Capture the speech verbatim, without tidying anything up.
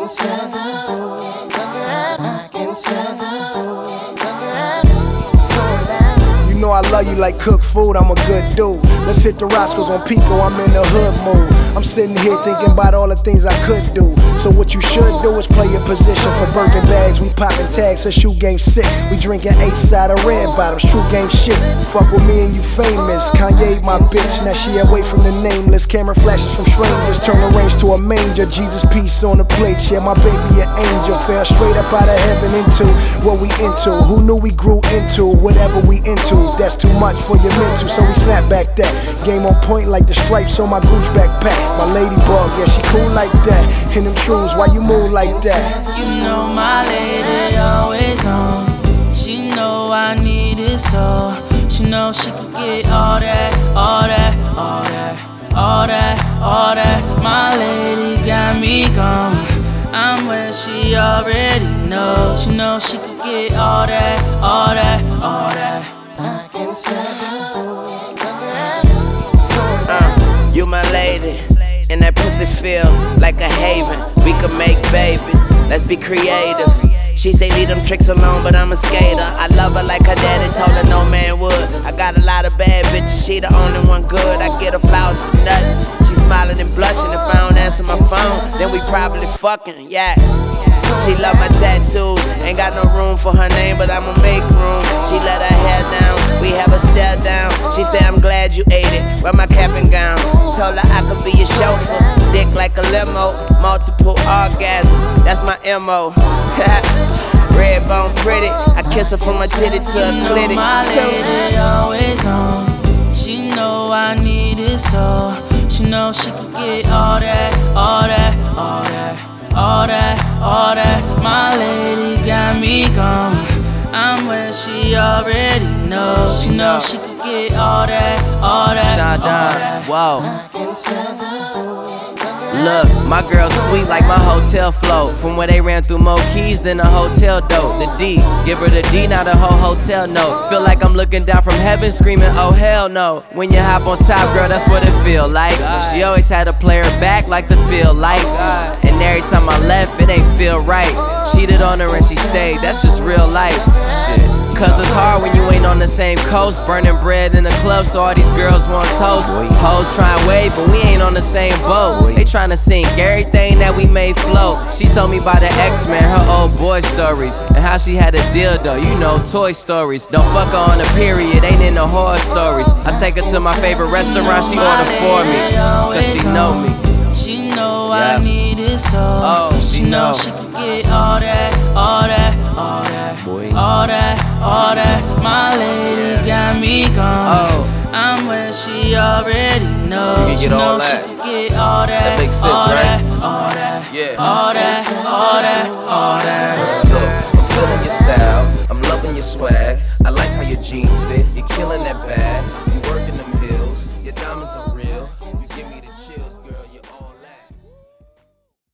can tell, I can tell, what's going down. You know I love you like cooked food, I'm a good dude. Let's hit the Roscoe's on Pico, I'm in the hood mood. I'm sitting here thinking about all the things I could do. So what you should do is play your position for Birkin bags. We poppin' tags, her shoe game sick. We drinking eight side of red bottoms, true game shit. Fuck with me and you famous. Kanye my bitch, now she away from the nameless. Camera flashes from strangers, turn the range to a manger. Jesus peace on the plate, yeah, my baby an angel. Fell straight up out of heaven into what we into. Who knew we grew into whatever we into? That's too much for your mental, so we snap back that. Game on point like the stripes on my Gucci backpack. My ladybug, yeah, she cool like that. In them trues, why you move like that? You know my lady always on. She know I need it so. She know she could get all that, all that, all that, all that, all that. My lady got me gone. I'm where she already knows. She know she could get all that, all that, all that. I can tell. Uh, you my lady, and that pussy feel like a haven. We could make babies, let's be creative. She say leave them tricks alone, but I'm a skater. I love her like her daddy told her no man would. I got a lot of bad bitches, she the only one good. I get her flowers for nothing. She smiling and blushing. If I don't answer my phone, then we probably fucking, yeah. She love my tattoos, ain't got no room for her name, but I'ma make room. She let her hair down, we have her stare down. She said I'm glad you ate it, wear my cap and gown. Told her I could be your chauffeur, dick like a limo, multiple orgasms, that's my M O. Red bone pretty, I kiss her from her titty to her clitty. You know my lady always on. She know I need it so. She know she could get all that, all that, all that. All that, all that, my lady got me gone. I'm where she already knows. She knows she could get all that, all that, all that. Whoa. Look, my girl sweet like my hotel float. From where they ran through more keys than a hotel dope. The D, give her the D, not a whole hotel note. Feel like I'm looking down from heaven screaming, oh hell no. When you hop on top, girl, that's what it feel like. She always had to play her back like the field lights. And every time I left, it ain't feel right. Cheated on her and she stayed, that's just real life. Shit. Cause it's hard when you ain't on the same coast. Burning bread in the club, so all these girls want toast. Hoes tryna wave, but we ain't on the same boat. They tryna sink everything that we made float. She told me about the X-Men, her old boy stories, and how she had a dildo, you know, Toy Stories. Don't fuck her on a period, ain't in the horror stories. I take her to my favorite restaurant, she order for me, cause she know me. She know I need it so. Oh, she, she know know she could get all that, all that, all that, Boy. all that, all that. My lady yeah. got me gone. Oh. I'm where she already knows. You can get she all know that. she could get all that, That makes sense, all right? that, all that, Yeah. all that, all that, all that. Look, I'm feeling your style, I'm loving your swag. I like how your jeans fit, you're killing that bag.